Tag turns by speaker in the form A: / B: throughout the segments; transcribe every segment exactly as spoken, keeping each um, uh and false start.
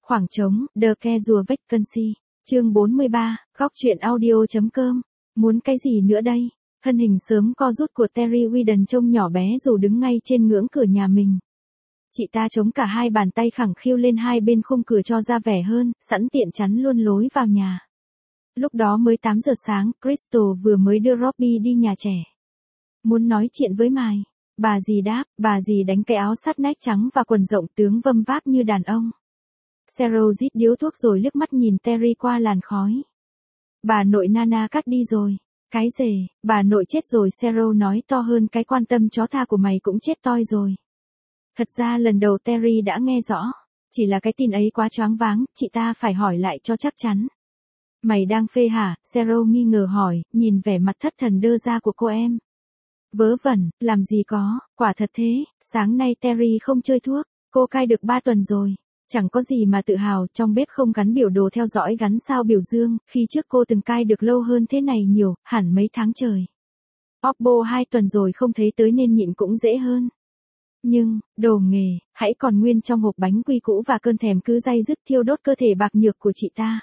A: Khoảng trống, The Casual Vacancy. Chương bốn mươi ba, góc truyện audio.com. Muốn cái gì nữa đây? Thân hình sớm co rút của Terry Weedon trông nhỏ bé dù đứng ngay trên ngưỡng cửa nhà mình. Chị ta chống cả hai bàn tay khẳng khiu lên hai bên khung cửa cho ra vẻ hơn, sẵn tiện chắn luôn lối vào nhà. Lúc đó mới tám giờ sáng, Crystal vừa mới đưa Robbie đi nhà trẻ. Muốn nói chuyện với mày. Bà dì đáp, bà dì đánh cái áo sắt nách trắng và quần rộng tướng vâm váp như đàn ông. Cheryl rít điếu thuốc rồi liếc mắt nhìn Terry qua làn khói. Bà nội Nana cắt đi rồi. Cái rể, bà nội chết rồi, Cheryl nói to hơn, cái quan tâm chó tha của mày cũng chết toi rồi. Thật ra lần đầu Terry đã nghe rõ. Chỉ là cái tin ấy quá choáng váng, chị ta phải hỏi lại cho chắc chắn. Mày đang phê hả? Cheryl nghi ngờ hỏi, nhìn vẻ mặt thất thần đơ ra của cô em. Vớ vẩn, làm gì có, quả thật thế, sáng nay Terry không chơi thuốc, cô cai được ba tuần rồi. Chẳng có gì mà tự hào, trong bếp không gắn biểu đồ theo dõi gắn sao biểu dương, khi trước cô từng cai được lâu hơn thế này nhiều, hẳn mấy tháng trời. Oppo hai tuần rồi không thấy tới nên nhịn cũng dễ hơn. Nhưng, đồ nghề, hãy còn nguyên trong hộp bánh quy cũ và cơn thèm cứ day dứt thiêu đốt cơ thể bạc nhược của chị ta.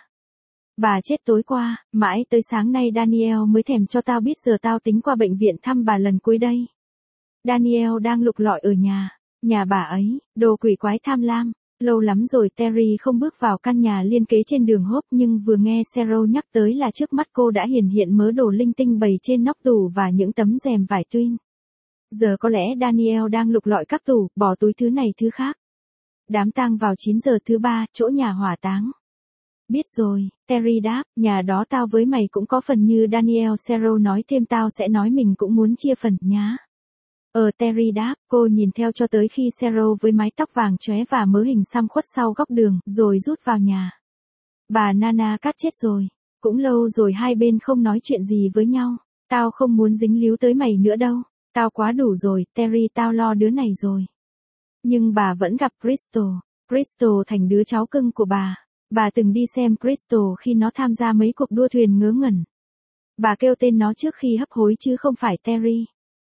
A: Bà chết tối qua, mãi tới sáng nay Daniel mới thèm cho tao biết, giờ tao tính qua bệnh viện thăm bà lần cuối đây. Daniel đang lục lọi ở nhà, nhà bà ấy, đồ quỷ quái tham lam. Lâu lắm rồi Terry không bước vào căn nhà liên kế trên đường Hope, nhưng vừa nghe Cheryl nhắc tới là trước mắt cô đã hiển hiện mớ đồ linh tinh bày trên nóc tủ và những tấm rèm vải twin. Giờ có lẽ Daniel đang lục lọi các tủ, bỏ túi thứ này thứ khác. Đám tang vào chín giờ thứ ba, chỗ nhà hỏa táng. Biết rồi, Terry đáp, nhà đó tao với mày cũng có phần như Daniel. Cheryl nói thêm, tao sẽ nói mình cũng muốn chia phần, nhá. Ờ Terry đáp, cô nhìn theo cho tới khi Cheryl với mái tóc vàng chóe và mớ hình xăm khuất sau góc đường, rồi rút vào nhà. Bà Nana cắt chết rồi. Cũng lâu rồi hai bên không nói chuyện gì với nhau. Tao không muốn dính líu tới mày nữa đâu. Tao quá đủ rồi, Terry, tao lo đứa này rồi. Nhưng bà vẫn gặp Crystal. Crystal thành đứa cháu cưng của bà. Bà từng đi xem Crystal khi nó tham gia mấy cuộc đua thuyền ngớ ngẩn. Bà kêu tên nó trước khi hấp hối chứ không phải Terry.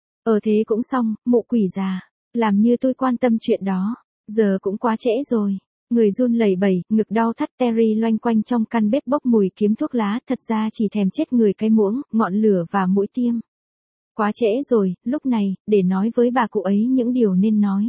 A: Ờ thế cũng xong, mụ quỷ già. Làm như tôi quan tâm chuyện đó. Giờ cũng quá trễ rồi. Người run lẩy bẩy, ngực đau thắt, Terry loanh quanh trong căn bếp bốc mùi kiếm thuốc lá, thật ra chỉ thèm chết người cái muỗng, ngọn lửa và mũi tiêm. Quá trễ rồi, lúc này, để nói với bà cụ ấy những điều nên nói.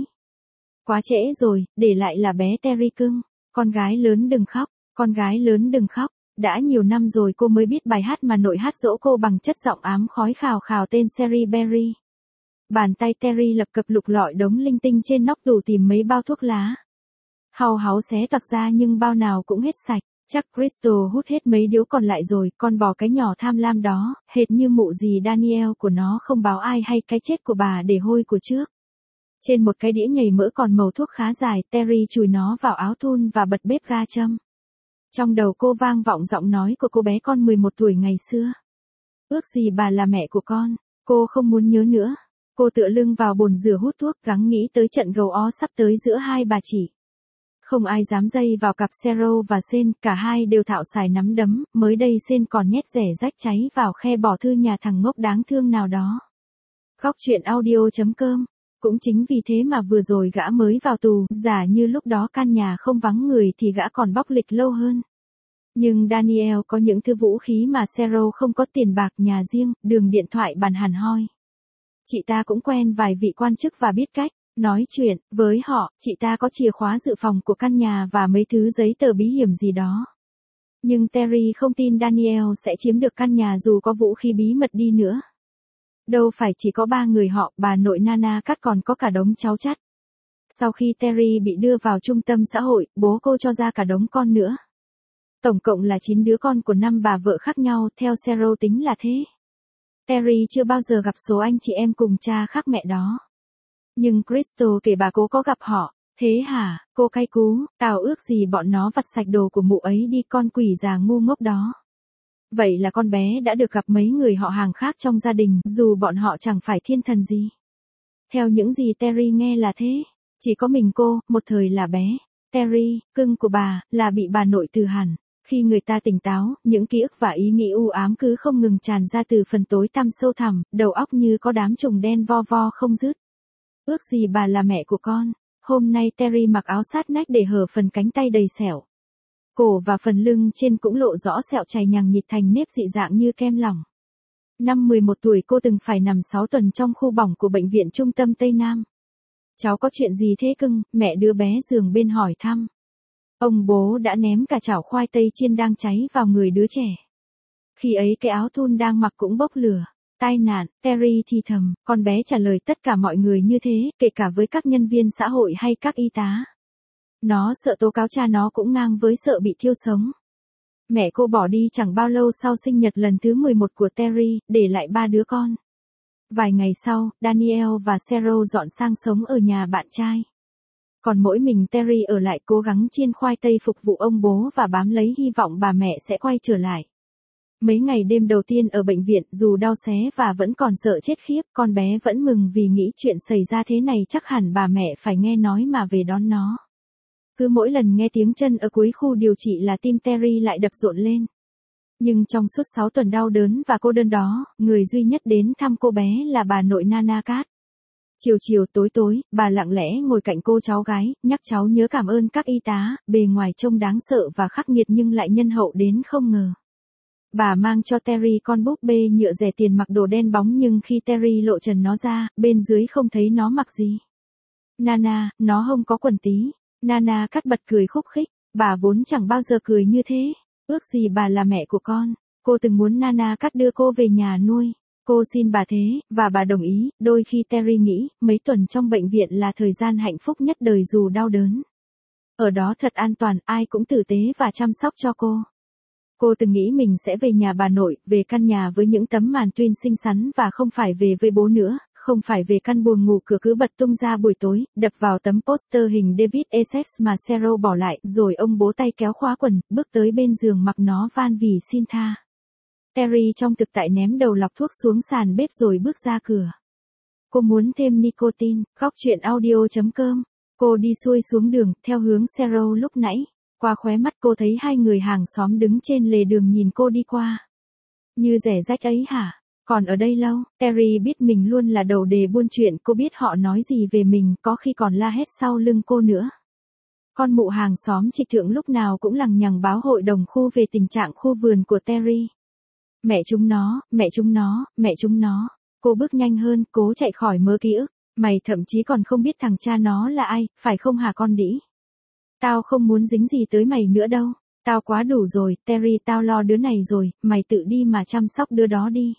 A: Quá trễ rồi, để lại là bé Terry cưng. Con gái lớn đừng khóc, con gái lớn đừng khóc. Đã nhiều năm rồi cô mới biết bài hát mà nội hát dỗ cô bằng chất giọng ám khói khào khào tên Sherry Berry. Bàn tay Terry lập cập lục lọi đống linh tinh trên nóc tủ tìm mấy bao thuốc lá. Hau háu xé toạc ra nhưng bao nào cũng hết sạch. Chắc Crystal hút hết mấy điếu còn lại rồi, con bò cái nhỏ tham lam đó, hệt như mụ dì Daniel của nó không báo ai hay cái chết của bà để hôi của trước. Trên một cái đĩa nhầy mỡ còn màu thuốc khá dài, Terry chùi nó vào áo thun và bật bếp ga châm. Trong đầu cô vang vọng giọng nói của cô bé con mười một tuổi ngày xưa. Ước gì bà là mẹ của con, cô không muốn nhớ nữa. Cô tựa lưng vào bồn rửa hút thuốc, gắng nghĩ tới trận gầu ó sắp tới giữa hai bà chị. Không ai dám dây vào cặp Cheryl và Sen, cả hai đều thạo xài nắm đấm, mới đây Sen còn nhét rẻ rách cháy vào khe bỏ thư nhà thằng ngốc đáng thương nào đó. Góc truyện audio.com. Cũng chính vì thế mà vừa rồi gã mới vào tù, giả như lúc đó căn nhà không vắng người thì gã còn bóc lịch lâu hơn. Nhưng Daniel có những thứ vũ khí mà Cheryl không có: tiền bạc, nhà riêng, đường điện thoại, bàn hẳn hoi. Chị ta cũng quen vài vị quan chức và biết cách nói chuyện với họ. Chị ta có chìa khóa dự phòng của căn nhà và mấy thứ giấy tờ bí hiểm gì đó. Nhưng Terry không tin Daniel sẽ chiếm được căn nhà dù có vũ khí bí mật đi nữa. Đâu phải chỉ có ba người họ, bà nội Nana cắt còn có cả đống cháu chắt. Sau khi Terry bị đưa vào trung tâm xã hội, bố cô cho ra cả đống con nữa. Tổng cộng là chín đứa con của năm bà vợ khác nhau, theo Cheryl tính là thế. Terry chưa bao giờ gặp số anh chị em cùng cha khác mẹ đó. Nhưng Crystal kể bà cố có gặp họ. Thế hả, cô cay cú, tao ước gì bọn nó vặt sạch đồ của mụ ấy đi, con quỷ già ngu ngốc đó. Vậy là con bé đã được gặp mấy người họ hàng khác trong gia đình, dù bọn họ chẳng phải thiên thần gì. Theo những gì Terry nghe là thế. Chỉ có mình cô, một thời là bé Terry, cưng của bà, là bị bà nội từ hẳn. Khi người ta tỉnh táo, những ký ức và ý nghĩ u ám cứ không ngừng tràn ra từ phần tối tăm sâu thẳm, đầu óc như có đám trùng đen vo vo không dứt. Ước gì bà là mẹ của con. Hôm nay Terry mặc áo sát nách để hở phần cánh tay đầy sẹo. Cổ và phần lưng trên cũng lộ rõ sẹo chảy nhằng nhịt thành nếp dị dạng như kem lỏng. Năm mười một tuổi cô từng phải nằm sáu tuần trong khu bỏng của bệnh viện trung tâm Tây Nam. Cháu có chuyện gì thế cưng, mẹ đứa bé giường bên hỏi thăm. Ông bố đã ném cả chảo khoai tây chiên đang cháy vào người đứa trẻ. Khi ấy cái áo thun đang mặc cũng bốc lửa. Tai nạn, Terry thì thầm, con bé trả lời tất cả mọi người như thế, kể cả với các nhân viên xã hội hay các y tá. Nó sợ tố cáo cha nó cũng ngang với sợ bị thiêu sống. Mẹ cô bỏ đi chẳng bao lâu sau sinh nhật lần thứ mười một của Terry, để lại ba đứa con. Vài ngày sau, Daniel và Cheryl dọn sang sống ở nhà bạn trai. Còn mỗi mình Terry ở lại cố gắng chiên khoai tây phục vụ ông bố và bám lấy hy vọng bà mẹ sẽ quay trở lại. Mấy ngày đêm đầu tiên ở bệnh viện, dù đau xé và vẫn còn sợ chết khiếp, con bé vẫn mừng vì nghĩ chuyện xảy ra thế này chắc hẳn bà mẹ phải nghe nói mà về đón nó. Cứ mỗi lần nghe tiếng chân ở cuối khu điều trị là tim Terry lại đập rộn lên. Nhưng trong suốt sáu tuần đau đớn và cô đơn đó, người duy nhất đến thăm cô bé là bà nội Nana Cat. Chiều chiều tối tối, bà lặng lẽ ngồi cạnh cô cháu gái, nhắc cháu nhớ cảm ơn các y tá, bề ngoài trông đáng sợ và khắc nghiệt nhưng lại nhân hậu đến không ngờ. Bà mang cho Terry con búp bê nhựa rẻ tiền mặc đồ đen bóng nhưng khi Terry lộ trần nó ra, bên dưới không thấy nó mặc gì. Nana, nó không có quần tí. Nana Cat bật cười khúc khích, bà vốn chẳng bao giờ cười như thế. Ước gì bà là mẹ của con. Cô từng muốn Nana Cat đưa cô về nhà nuôi. Cô xin bà thế, và bà đồng ý. Đôi khi Terry nghĩ, mấy tuần trong bệnh viện là thời gian hạnh phúc nhất đời dù đau đớn. Ở đó thật an toàn, ai cũng tử tế và chăm sóc cho cô. Cô từng nghĩ mình sẽ về nhà bà nội, về căn nhà với những tấm màn tuyên xinh xắn và không phải về với bố nữa, không phải về căn buồng ngủ cửa cứ bật tung ra buổi tối, đập vào tấm poster hình David Essex mà Cheryl bỏ lại, rồi ông bố tay kéo khóa quần, bước tới bên giường mặc nó van vì xin tha. Terry trong thực tại ném đầu lọc thuốc xuống sàn bếp rồi bước ra cửa. Cô muốn thêm nicotine, góc chuyện audio chấm com. Cô đi xuôi xuống đường, theo hướng Cheryl lúc nãy. Qua khóe mắt cô thấy hai người hàng xóm đứng trên lề đường nhìn cô đi qua. Như rẻ rách ấy hả? Còn ở đây lâu, Terry biết mình luôn là đầu đề buôn chuyện, cô biết họ nói gì về mình, có khi còn la hét sau lưng cô nữa. Con mụ hàng xóm trịch thượng lúc nào cũng lằng nhằng báo hội đồng khu về tình trạng khu vườn của Terry. Mẹ chúng nó, mẹ chúng nó, mẹ chúng nó. Cô bước nhanh hơn, cố chạy khỏi mớ ký ức. Mày thậm chí còn không biết thằng cha nó là ai, phải không hả con đĩ? Tao không muốn dính gì tới mày nữa đâu. Tao quá đủ rồi, Terry, tao lo đứa này rồi, mày tự đi mà chăm sóc đứa đó đi.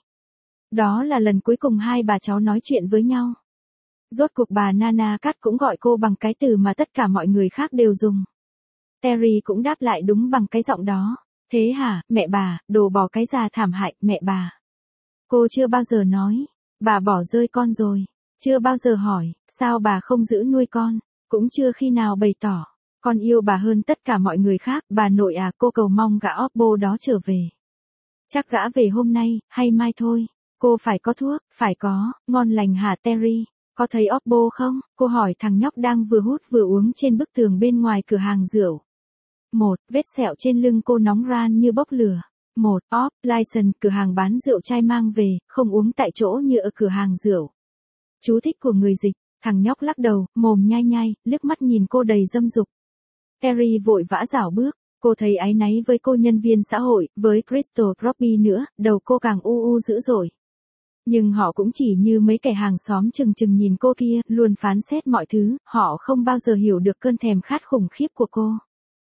A: Đó là lần cuối cùng hai bà cháu nói chuyện với nhau. Rốt cuộc bà Nana Cat cũng gọi cô bằng cái từ mà tất cả mọi người khác đều dùng. Terry cũng đáp lại đúng bằng cái giọng đó. Thế hả, mẹ bà, đồ bỏ cái già thảm hại, mẹ bà. Cô chưa bao giờ nói, bà bỏ rơi con rồi. Chưa bao giờ hỏi, sao bà không giữ nuôi con. Cũng chưa khi nào bày tỏ, con yêu bà hơn tất cả mọi người khác. Bà nội à, cô cầu mong gã Oppo đó trở về. Chắc gã về hôm nay, hay mai thôi. Cô phải có thuốc, phải có, ngon lành hả Terry? Có thấy Oppo không? Cô hỏi thằng nhóc đang vừa hút vừa uống trên bức tường bên ngoài cửa hàng rượu. Một, vết sẹo trên lưng cô nóng ran như bốc lửa. Một, Off License, cửa hàng bán rượu chai mang về, không uống tại chỗ như ở cửa hàng rượu. Chú thích của người dịch, thằng nhóc lắc đầu, mồm nhai nhai, liếc mắt nhìn cô đầy dâm dục. Terry vội vã rảo bước, cô thấy áy náy với cô nhân viên xã hội, với Crystal Robbie nữa, đầu cô càng u u dữ dội. Nhưng họ cũng chỉ như mấy kẻ hàng xóm chừng chừng nhìn cô kia, luôn phán xét mọi thứ, họ không bao giờ hiểu được cơn thèm khát khủng khiếp của cô.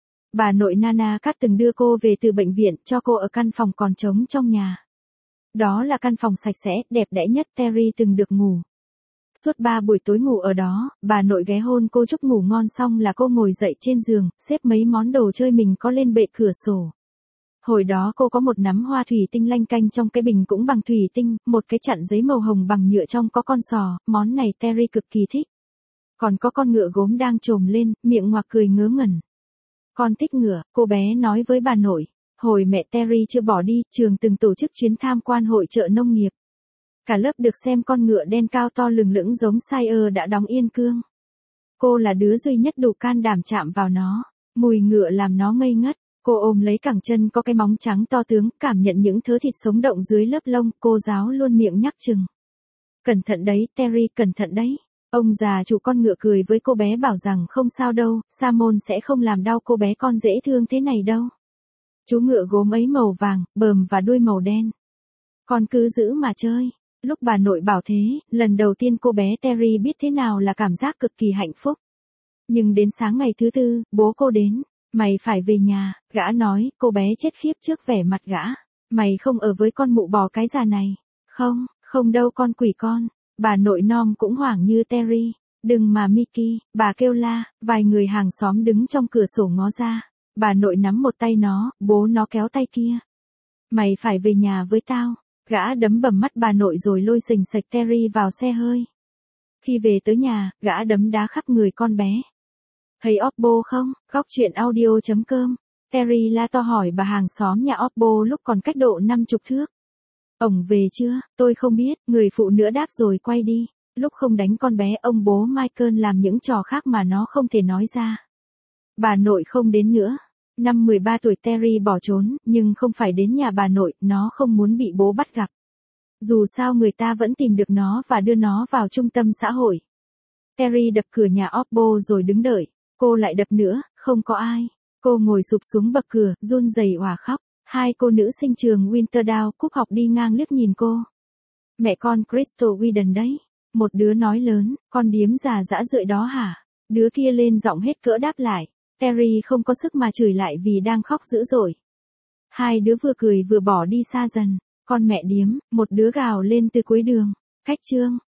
A: Bà nội Nana Cat từng đưa cô về từ bệnh viện, cho cô ở căn phòng còn trống trong nhà. Đó là căn phòng sạch sẽ, đẹp đẽ nhất Terry từng được ngủ. Suốt ba buổi tối ngủ ở đó, bà nội ghé hôn cô chúc ngủ ngon xong là cô ngồi dậy trên giường, xếp mấy món đồ chơi mình có lên bệ cửa sổ. Hồi đó cô có một nắm hoa thủy tinh lanh canh trong cái bình cũng bằng thủy tinh, một cái chặn giấy màu hồng bằng nhựa trong có con sò, món này Terry cực kỳ thích. Còn có con ngựa gốm đang trồm lên, miệng ngoạc cười ngớ ngẩn. Con thích ngựa, cô bé nói với bà nội. Hồi mẹ Terry chưa bỏ đi, trường từng tổ chức chuyến tham quan hội chợ nông nghiệp. Cả lớp được xem con ngựa đen cao to lừng lững giống Sire đã đóng yên cương. Cô là đứa duy nhất đủ can đảm chạm vào nó. Mùi ngựa làm nó ngây ngất. Cô ôm lấy cẳng chân có cái móng trắng to tướng, cảm nhận những thớ thịt sống động dưới lớp lông, cô giáo luôn miệng nhắc chừng. Cẩn thận đấy, Terry, cẩn thận đấy. Ông già chủ con ngựa cười với cô bé bảo rằng không sao đâu, sa môn sẽ không làm đau cô bé con dễ thương thế này đâu. Chú ngựa gốm ấy màu vàng, bờm và đuôi màu đen. Con cứ giữ mà chơi. Lúc bà nội bảo thế, lần đầu tiên cô bé Terry biết thế nào là cảm giác cực kỳ hạnh phúc. Nhưng đến sáng ngày thứ tư, bố cô đến. Mày phải về nhà, gã nói, cô bé chết khiếp trước vẻ mặt gã. Mày không ở với con mụ bò cái già này. Không, không đâu con quỷ con. Bà nội Nom cũng hoảng như Terry. Đừng mà Mickey, bà kêu la, vài người hàng xóm đứng trong cửa sổ ngó ra. Bà nội nắm một tay nó, bố nó kéo tay kia. Mày phải về nhà với tao. Gã đấm bầm mắt bà nội rồi lôi xình xạch Terry vào xe hơi. Khi về tới nhà, gã đấm đá khắp người con bé. Thấy Oppo không? Góc chuyện audio chấm com. Terry la to hỏi bà hàng xóm nhà Oppo lúc còn cách độ năm chục thước. Ổng về chưa? Tôi không biết, người phụ nữ đáp rồi quay đi. Lúc không đánh con bé, ông bố Michael làm những trò khác mà nó không thể nói ra. Bà nội không đến nữa. Năm mười ba tuổi Terry bỏ trốn, nhưng không phải đến nhà bà nội, nó không muốn bị bố bắt gặp. Dù sao người ta vẫn tìm được nó và đưa nó vào trung tâm xã hội. Terry đập cửa nhà Oppo rồi đứng đợi. Cô lại đập nữa, không có ai. Cô ngồi sụp xuống bậc cửa, run rẩy òa khóc. Hai cô nữ sinh trường Winterdown cúp học đi ngang liếc nhìn cô. Mẹ con Crystal Whedon đấy. Một đứa nói lớn, con điếm già dã rượi đó hả? Đứa kia lên giọng hết cỡ đáp lại. Terry không có sức mà chửi lại vì đang khóc dữ dội. Hai đứa vừa cười vừa bỏ đi xa dần. Con mẹ điếm, một đứa gào lên từ cuối đường. Cách chương.